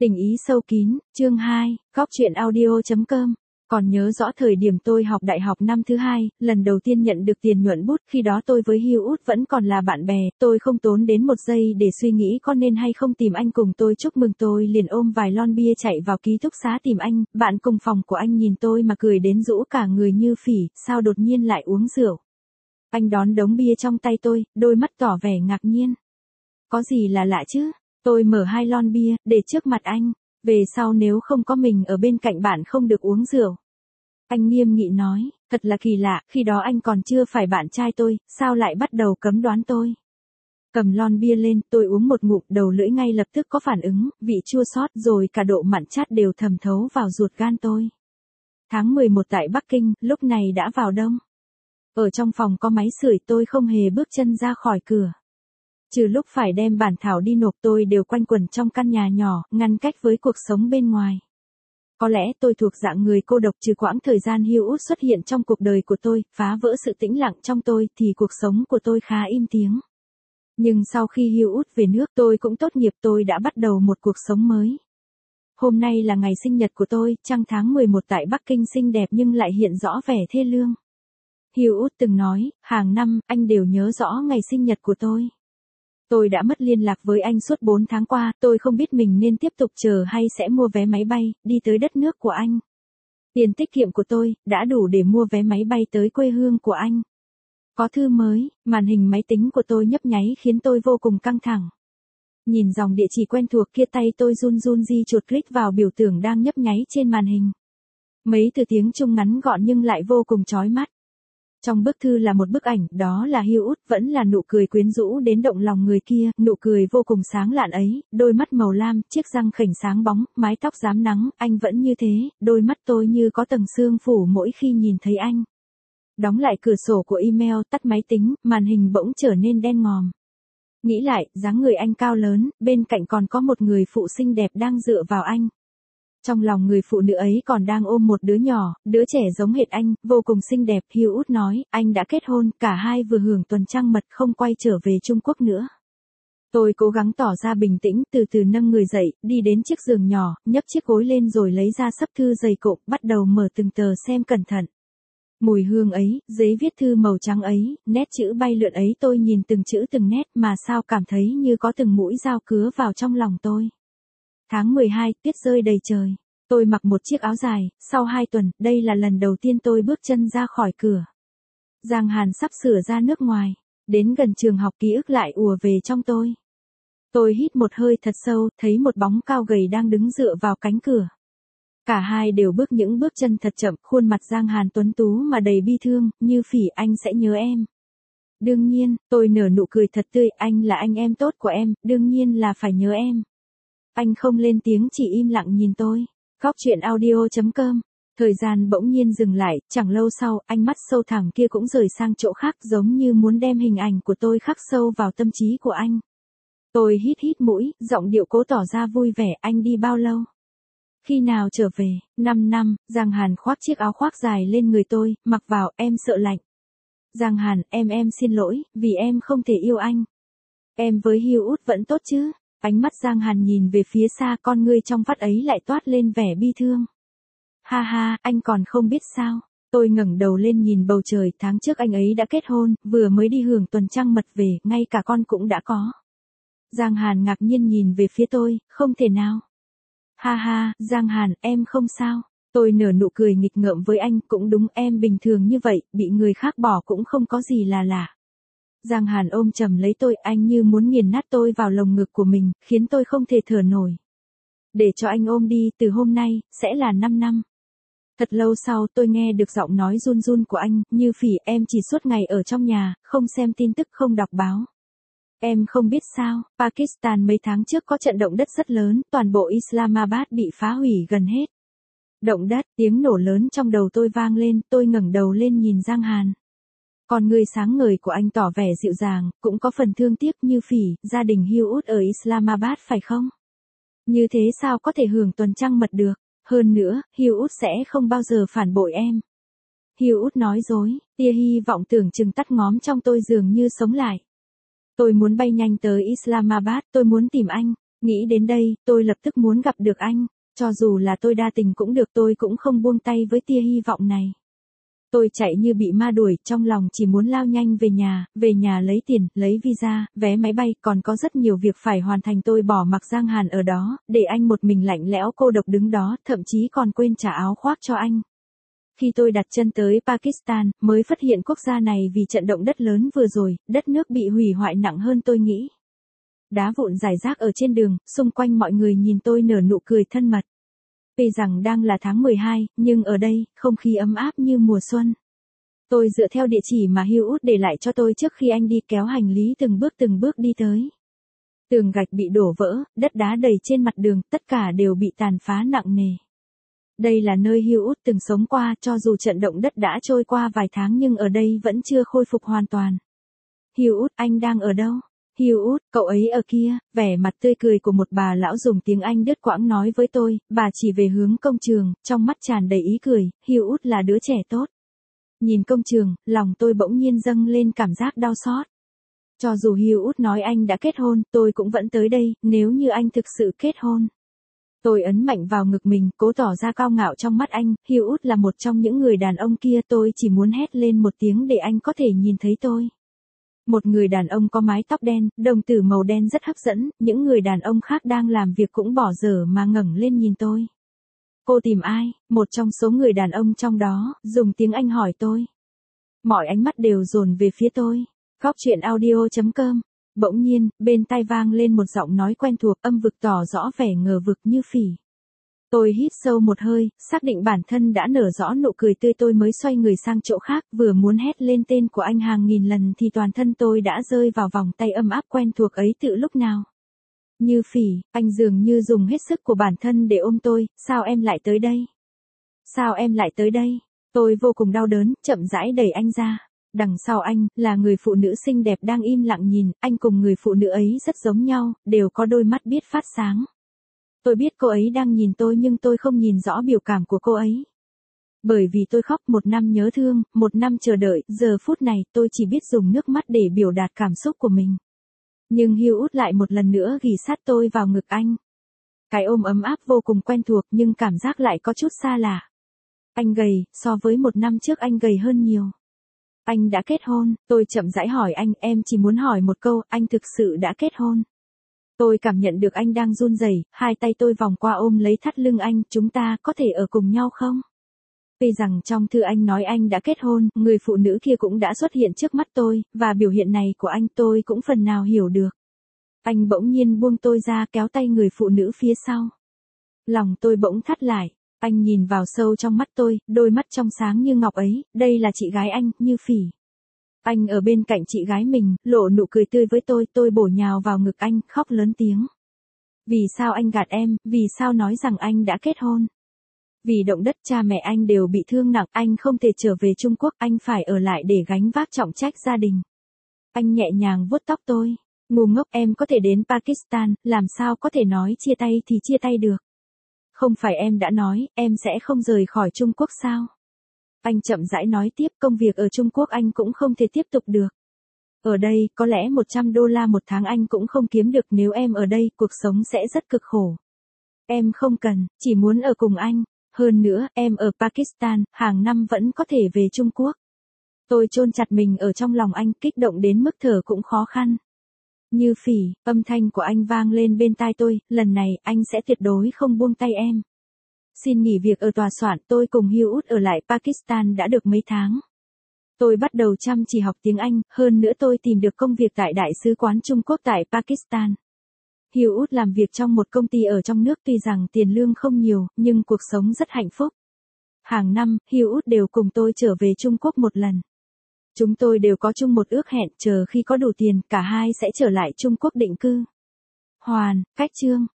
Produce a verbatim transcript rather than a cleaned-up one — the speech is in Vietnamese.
Tình ý sâu kín, chương hai, góc truyện audio chấm com. Còn nhớ rõ thời điểm tôi học đại học năm thứ hai, lần đầu tiên nhận được tiền nhuận bút, khi đó tôi với Hugh Út vẫn còn là bạn bè, tôi không tốn đến một giây để suy nghĩ có nên hay không tìm anh cùng tôi chúc mừng, tôi liền ôm vài lon bia chạy vào ký túc xá tìm anh. Bạn cùng phòng của anh nhìn tôi mà cười đến rũ cả người như phỉ, sao đột nhiên lại uống rượu. Anh đón đống bia trong tay tôi, đôi mắt tỏ vẻ ngạc nhiên. Có gì là lạ chứ? Tôi mở hai lon bia, để trước mặt anh. Về sau nếu không có mình ở bên cạnh bạn không được uống rượu. Anh nghiêm nghị nói, thật là kỳ lạ, khi đó anh còn chưa phải bạn trai tôi, sao lại bắt đầu cấm đoán tôi. Cầm lon bia lên, tôi uống một ngụm, đầu lưỡi ngay lập tức có phản ứng, vị chua xót rồi cả độ mặn chát đều thẩm thấu vào ruột gan tôi. Tháng mười một tại Bắc Kinh, lúc này đã vào đông. Ở trong phòng có máy sưởi, tôi không hề bước chân ra khỏi cửa. Trừ lúc phải đem bản thảo đi nộp, tôi đều quanh quẩn trong căn nhà nhỏ, ngăn cách với cuộc sống bên ngoài. Có lẽ tôi thuộc dạng người cô độc, trừ quãng thời gian Hugh Út xuất hiện trong cuộc đời của tôi, phá vỡ sự tĩnh lặng trong tôi, thì cuộc sống của tôi khá im tiếng. Nhưng sau khi Hugh Út về nước, tôi cũng tốt nghiệp, tôi đã bắt đầu một cuộc sống mới. Hôm nay là ngày sinh nhật của tôi, trăng tháng mười một tại Bắc Kinh xinh đẹp nhưng lại hiện rõ vẻ thê lương. Hugh Út từng nói, hàng năm, anh đều nhớ rõ ngày sinh nhật của tôi. Tôi đã mất liên lạc với anh suốt bốn tháng qua, tôi không biết mình nên tiếp tục chờ hay sẽ mua vé máy bay, đi tới đất nước của anh. Tiền tiết kiệm của tôi, đã đủ để mua vé máy bay tới quê hương của anh. Có thư mới, màn hình máy tính của tôi nhấp nháy khiến tôi vô cùng căng thẳng. Nhìn dòng địa chỉ quen thuộc kia, tay tôi run run di chuột click vào biểu tượng đang nhấp nháy trên màn hình. Mấy từ tiếng Trung ngắn gọn nhưng lại vô cùng chói mắt. Trong bức thư là một bức ảnh, đó là Hugh Út, vẫn là nụ cười quyến rũ đến động lòng người kia, nụ cười vô cùng sáng lạn ấy, đôi mắt màu lam, chiếc răng khểnh sáng bóng, mái tóc rám nắng, anh vẫn như thế, đôi mắt tôi như có tầng sương phủ mỗi khi nhìn thấy anh. Đóng lại cửa sổ của email, tắt máy tính, màn hình bỗng trở nên đen ngòm. Nghĩ lại, dáng người anh cao lớn, bên cạnh còn có một người phụ xinh đẹp đang dựa vào anh. Trong lòng người phụ nữ ấy còn đang ôm một đứa nhỏ, đứa trẻ giống hệt anh, vô cùng xinh đẹp. Hugh Út nói, anh đã kết hôn, cả hai vừa hưởng tuần trăng mật, không quay trở về Trung Quốc nữa. Tôi cố gắng tỏ ra bình tĩnh, từ từ nâng người dậy, đi đến chiếc giường nhỏ, nhấc chiếc gối lên rồi lấy ra sấp thư dày cộm, bắt đầu mở từng tờ xem cẩn thận. Mùi hương ấy, giấy viết thư màu trắng ấy, nét chữ bay lượn ấy, tôi nhìn từng chữ từng nét mà sao cảm thấy như có từng mũi dao cứa vào trong lòng tôi. Tháng mười hai, tuyết rơi đầy trời. Tôi mặc một chiếc áo dài, sau hai tuần, đây là lần đầu tiên tôi bước chân ra khỏi cửa. Giang Hàn sắp sửa ra nước ngoài, đến gần trường học ký ức lại ùa về trong tôi. Tôi hít một hơi thật sâu, thấy một bóng cao gầy đang đứng dựa vào cánh cửa. Cả hai đều bước những bước chân thật chậm, khuôn mặt Giang Hàn tuấn tú mà đầy bi thương, như phỉ, anh sẽ nhớ em. Đương nhiên, tôi nở nụ cười thật tươi, anh là anh em tốt của em, đương nhiên là phải nhớ em. Anh không lên tiếng, chỉ im lặng nhìn tôi. Góc truyện audio chấm com. Thời gian bỗng nhiên dừng lại, chẳng lâu sau, ánh mắt sâu thẳm kia cũng rời sang chỗ khác, giống như muốn đem hình ảnh của tôi khắc sâu vào tâm trí của anh. Tôi hít hít mũi, giọng điệu cố tỏ ra vui vẻ, anh đi bao lâu? Khi nào trở về? Năm năm, Giang Hàn khoác chiếc áo khoác dài lên người tôi, mặc vào, em sợ lạnh. Giang Hàn, em em xin lỗi, vì em không thể yêu anh. Em với Hugh Út vẫn tốt chứ? Ánh mắt Giang Hàn nhìn về phía xa, con ngươi trong vắt ấy lại toát lên vẻ bi thương. Ha ha, anh còn không biết sao. Tôi ngẩng đầu lên nhìn bầu trời, tháng trước anh ấy đã kết hôn, vừa mới đi hưởng tuần trăng mật về, ngay cả con cũng đã có. Giang Hàn ngạc nhiên nhìn về phía tôi, không thể nào. Ha ha, Giang Hàn, em không sao. Tôi nở nụ cười nghịch ngợm với anh, cũng đúng, em bình thường như vậy, bị người khác bỏ cũng không có gì là lạ. Giang Hàn ôm chầm lấy tôi, anh như muốn nghiền nát tôi vào lồng ngực của mình, khiến tôi không thể thở nổi. Để cho anh ôm đi, từ hôm nay, sẽ là năm năm. Thật lâu sau, tôi nghe được giọng nói run run của anh, như phỉ, em chỉ suốt ngày ở trong nhà, không xem tin tức, không đọc báo. Em không biết sao, Pakistan mấy tháng trước có trận động đất rất lớn, toàn bộ Islamabad bị phá hủy gần hết. Động đất, tiếng nổ lớn trong đầu tôi vang lên, tôi ngẩng đầu lên nhìn Giang Hàn. Con người sáng ngời của anh tỏ vẻ dịu dàng, cũng có phần thương tiếc, như phỉ, gia đình Hugh Út ở Islamabad phải không? Như thế sao có thể hưởng tuần trăng mật được, hơn nữa, Hugh Út sẽ không bao giờ phản bội em. Hugh Út nói dối, tia hy vọng tưởng chừng tắt ngóm trong tôi dường như sống lại. Tôi muốn bay nhanh tới Islamabad, tôi muốn tìm anh. Nghĩ đến đây, tôi lập tức muốn gặp được anh, cho dù là tôi đa tình cũng được, tôi cũng không buông tay với tia hy vọng này. Tôi chạy như bị ma đuổi, trong lòng chỉ muốn lao nhanh về nhà, về nhà lấy tiền, lấy visa, vé máy bay, còn có rất nhiều việc phải hoàn thành. Tôi bỏ mặc Giang Hàn ở đó, để anh một mình lạnh lẽo cô độc đứng đó, thậm chí còn quên trả áo khoác cho anh. Khi tôi đặt chân tới Pakistan, mới phát hiện quốc gia này vì trận động đất lớn vừa rồi, đất nước bị hủy hoại nặng hơn tôi nghĩ. Đá vụn rải rác ở trên đường, xung quanh mọi người nhìn tôi nở nụ cười thân mật. Tuy rằng đang là tháng mười hai, nhưng ở đây, không khí ấm áp như mùa xuân. Tôi dựa theo địa chỉ mà Hugh Út để lại cho tôi trước khi anh đi, kéo hành lý từng bước từng bước đi tới. Tường gạch bị đổ vỡ, đất đá đầy trên mặt đường, tất cả đều bị tàn phá nặng nề. Đây là nơi Hugh Út từng sống qua, cho dù trận động đất đã trôi qua vài tháng nhưng ở đây vẫn chưa khôi phục hoàn toàn. Hugh Út, anh đang ở đâu? Hugh Út, cậu ấy ở kia. Vẻ mặt tươi cười của một bà lão dùng tiếng Anh đứt quãng nói với tôi, bà chỉ về hướng công trường, trong mắt tràn đầy ý cười. Hugh Út là đứa trẻ tốt. Nhìn công trường, lòng tôi bỗng nhiên dâng lên cảm giác đau xót. Cho dù Hugh Út nói anh đã kết hôn, tôi cũng vẫn tới đây, nếu như anh thực sự kết hôn. Tôi ấn mạnh vào ngực mình, cố tỏ ra cao ngạo trong mắt anh. Hugh Út là một trong những người đàn ông kia, tôi chỉ muốn hét lên một tiếng để anh có thể nhìn thấy tôi. Một người đàn ông có mái tóc đen, đồng tử màu đen rất hấp dẫn, những người đàn ông khác đang làm việc cũng bỏ dở mà ngẩng lên nhìn tôi. Cô tìm ai? Một trong số người đàn ông trong đó, dùng tiếng Anh hỏi tôi. Mọi ánh mắt đều dồn về phía tôi. Góc chuyện audio chấm com. Bỗng nhiên, bên tai vang lên một giọng nói quen thuộc, âm vực tỏ rõ vẻ ngờ vực như phỉ. Tôi hít sâu một hơi, xác định bản thân đã nở rõ nụ cười tươi, tôi mới xoay người sang chỗ khác, vừa muốn hét lên tên của anh hàng nghìn lần thì toàn thân tôi đã rơi vào vòng tay ấm áp quen thuộc ấy từ lúc nào. Như phỉ, anh dường như dùng hết sức của bản thân để ôm tôi. Sao em lại tới đây? Sao em lại tới đây? Tôi vô cùng đau đớn, chậm rãi đẩy anh ra. Đằng sau anh, là người phụ nữ xinh đẹp đang im lặng nhìn, anh cùng người phụ nữ ấy rất giống nhau, đều có đôi mắt biết phát sáng. Tôi biết cô ấy đang nhìn tôi nhưng tôi không nhìn rõ biểu cảm của cô ấy. Bởi vì tôi khóc, một năm nhớ thương, một năm chờ đợi, giờ phút này tôi chỉ biết dùng nước mắt để biểu đạt cảm xúc của mình. Nhưng Hugh Út lại một lần nữa ghì sát tôi vào ngực anh. Cái ôm ấm áp vô cùng quen thuộc nhưng cảm giác lại có chút xa lạ. Anh gầy, so với một năm trước anh gầy hơn nhiều. Anh đã kết hôn, tôi chậm rãi hỏi anh, em chỉ muốn hỏi một câu, anh thực sự đã kết hôn? Tôi cảm nhận được anh đang run rẩy, hai tay tôi vòng qua ôm lấy thắt lưng anh, chúng ta có thể ở cùng nhau không? Tuy rằng trong thư anh nói anh đã kết hôn, người phụ nữ kia cũng đã xuất hiện trước mắt tôi, và biểu hiện này của anh tôi cũng phần nào hiểu được. Anh bỗng nhiên buông tôi ra, kéo tay người phụ nữ phía sau. Lòng tôi bỗng thắt lại, anh nhìn vào sâu trong mắt tôi, đôi mắt trong sáng như ngọc ấy, đây là chị gái anh, Như Phỉ. Anh ở bên cạnh chị gái mình, lộ nụ cười tươi với tôi, tôi bổ nhào vào ngực anh, khóc lớn tiếng. Vì sao anh gạt em, vì sao nói rằng anh đã kết hôn? Vì động đất cha mẹ anh đều bị thương nặng, anh không thể trở về Trung Quốc, anh phải ở lại để gánh vác trọng trách gia đình. Anh nhẹ nhàng vuốt tóc tôi. Ngu ngốc, em có thể đến Pakistan, làm sao có thể nói chia tay thì chia tay được? Không phải em đã nói, em sẽ không rời khỏi Trung Quốc sao? Anh chậm rãi nói tiếp, công việc ở Trung Quốc anh cũng không thể tiếp tục được. Ở đây, có lẽ một trăm đô la một tháng anh cũng không kiếm được, nếu em ở đây, cuộc sống sẽ rất cực khổ. Em không cần, chỉ muốn ở cùng anh. Hơn nữa, em ở Pakistan, hàng năm vẫn có thể về Trung Quốc. Tôi chôn chặt mình ở trong lòng anh, kích động đến mức thở cũng khó khăn. Như Phỉ, âm thanh của anh vang lên bên tai tôi, lần này, anh sẽ tuyệt đối không buông tay em. Xin nghỉ việc ở tòa soạn, tôi cùng Hugh Út ở lại Pakistan đã được mấy tháng. Tôi bắt đầu chăm chỉ học tiếng Anh, hơn nữa tôi tìm được công việc tại Đại sứ quán Trung Quốc tại Pakistan. Hugh Út làm việc trong một công ty ở trong nước, tuy rằng tiền lương không nhiều, nhưng cuộc sống rất hạnh phúc. Hàng năm, Hugh Út đều cùng tôi trở về Trung Quốc một lần. Chúng tôi đều có chung một ước hẹn, chờ khi có đủ tiền, cả hai sẽ trở lại Trung Quốc định cư. Hoàn, cách chương.